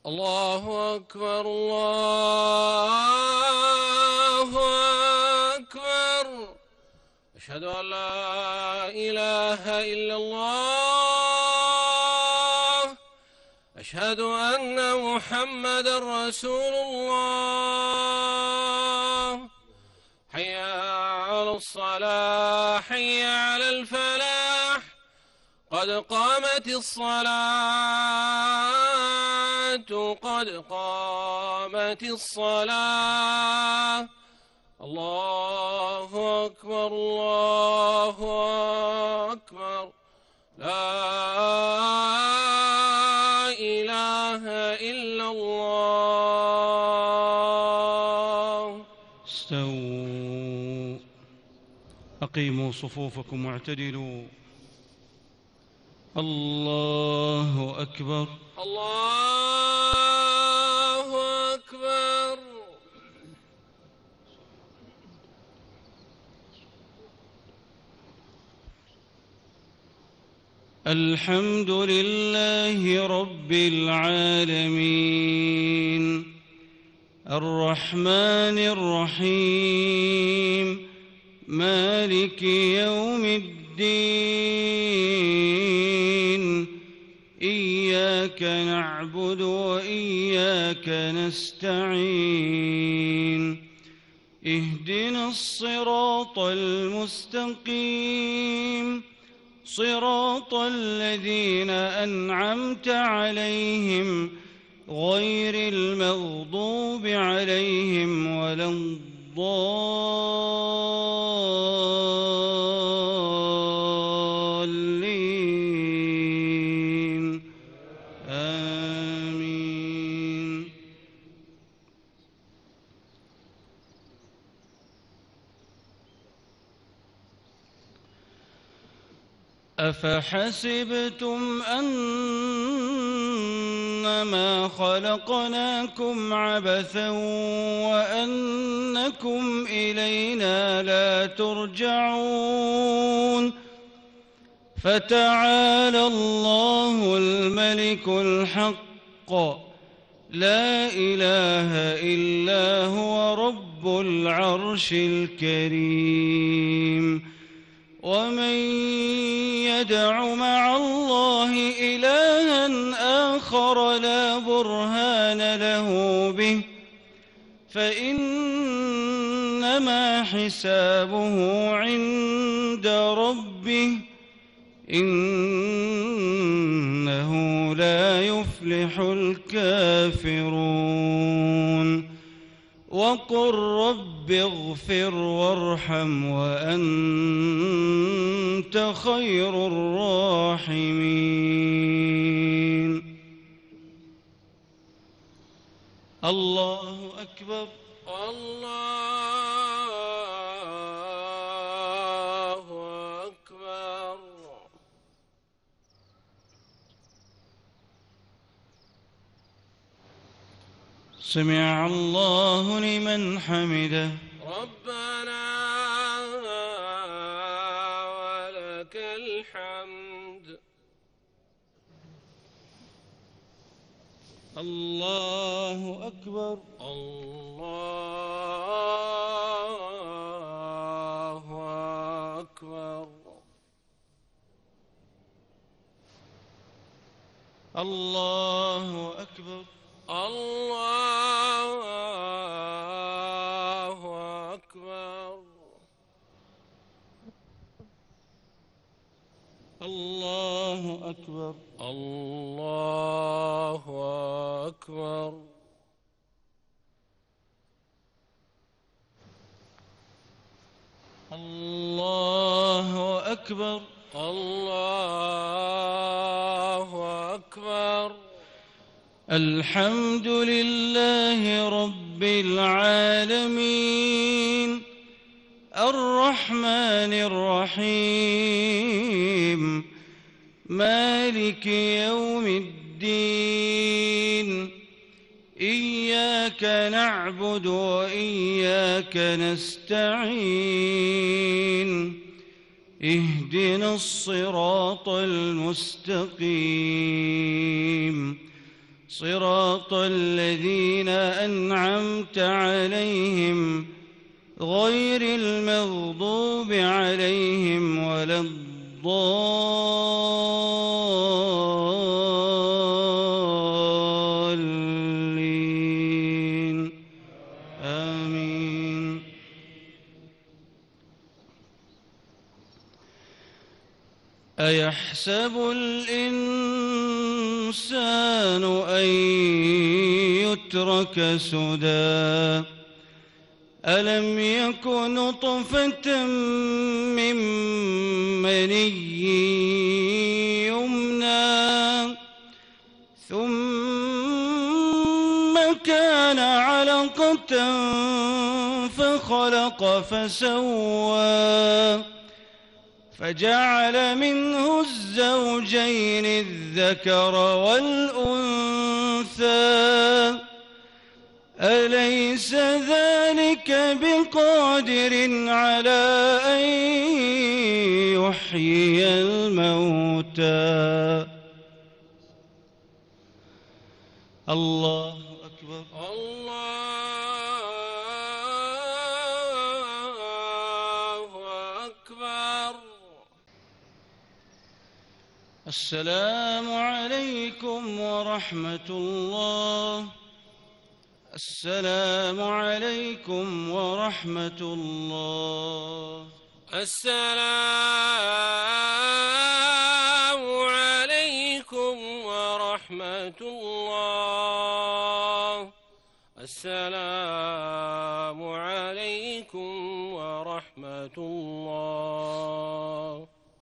الله أكبر الله أكبر. أشهد أن لا إله إلا الله. أشهد أن محمدا رسول الله. حي على الصلاة حي على الفلاح. قد قامت الصلاة قد قامت الصلاة. الله أكبر الله أكبر. لا إله إلا الله. استووا، أقيموا صفوفكم واعتدلوا. الله أكبر الله أكبر. الحمد لله رب العالمين، الرحمن الرحيم، مالك يوم الدين. إياك نعبد وإياك نستعين. اهدنا الصراط المستقيم، صراط الذين أنعمت عليهم غير المغضوب عليهم ولا الضالين. آمين. أفحسبتم أنما خلقناكم عبثا وأنكم إلينا لا ترجعون؟ فتعالى الله الملك الحق، لا إله إلا هو رب العرش الكريم. ومن يدع مع الله إلها آخر لا برهان له به فإنما حسابه عند ربه، إنه لا يفلح الكافرون. وقل رب اغفر وارحم وأنت خير الراحمين. الله أكبر الله أكبر. سمع الله لمن حمده. ربنا ولك الحمد. الله أكبر الله أكبر. الله أكبر الله أكبر. الله أكبر الله أكبر. الله أكبر الله أكبر. الحمد لله رب العالمين، الرحمن الرحيم، مالك يوم الدين. إياك نعبد وإياك نستعين. اهدنا الصراط المستقيم، صراط الذين أنعمت عليهم غير المغضوب عليهم ولا الضالين آمين. أيحسب الإنسان أن يترك سدى ألم يك نطفة من مني يمنى ثم كان علقة فخلق فسوى فجعل منه الزوجين الذكر والأنثى أليس ذلك بقادر على أن يحيي الموتى الله أكبر. الله أكبر. السلام عليكم ورحمة الله. السلام عليكم ورحمة الله. السلام عليكم ورحمة الله. السلام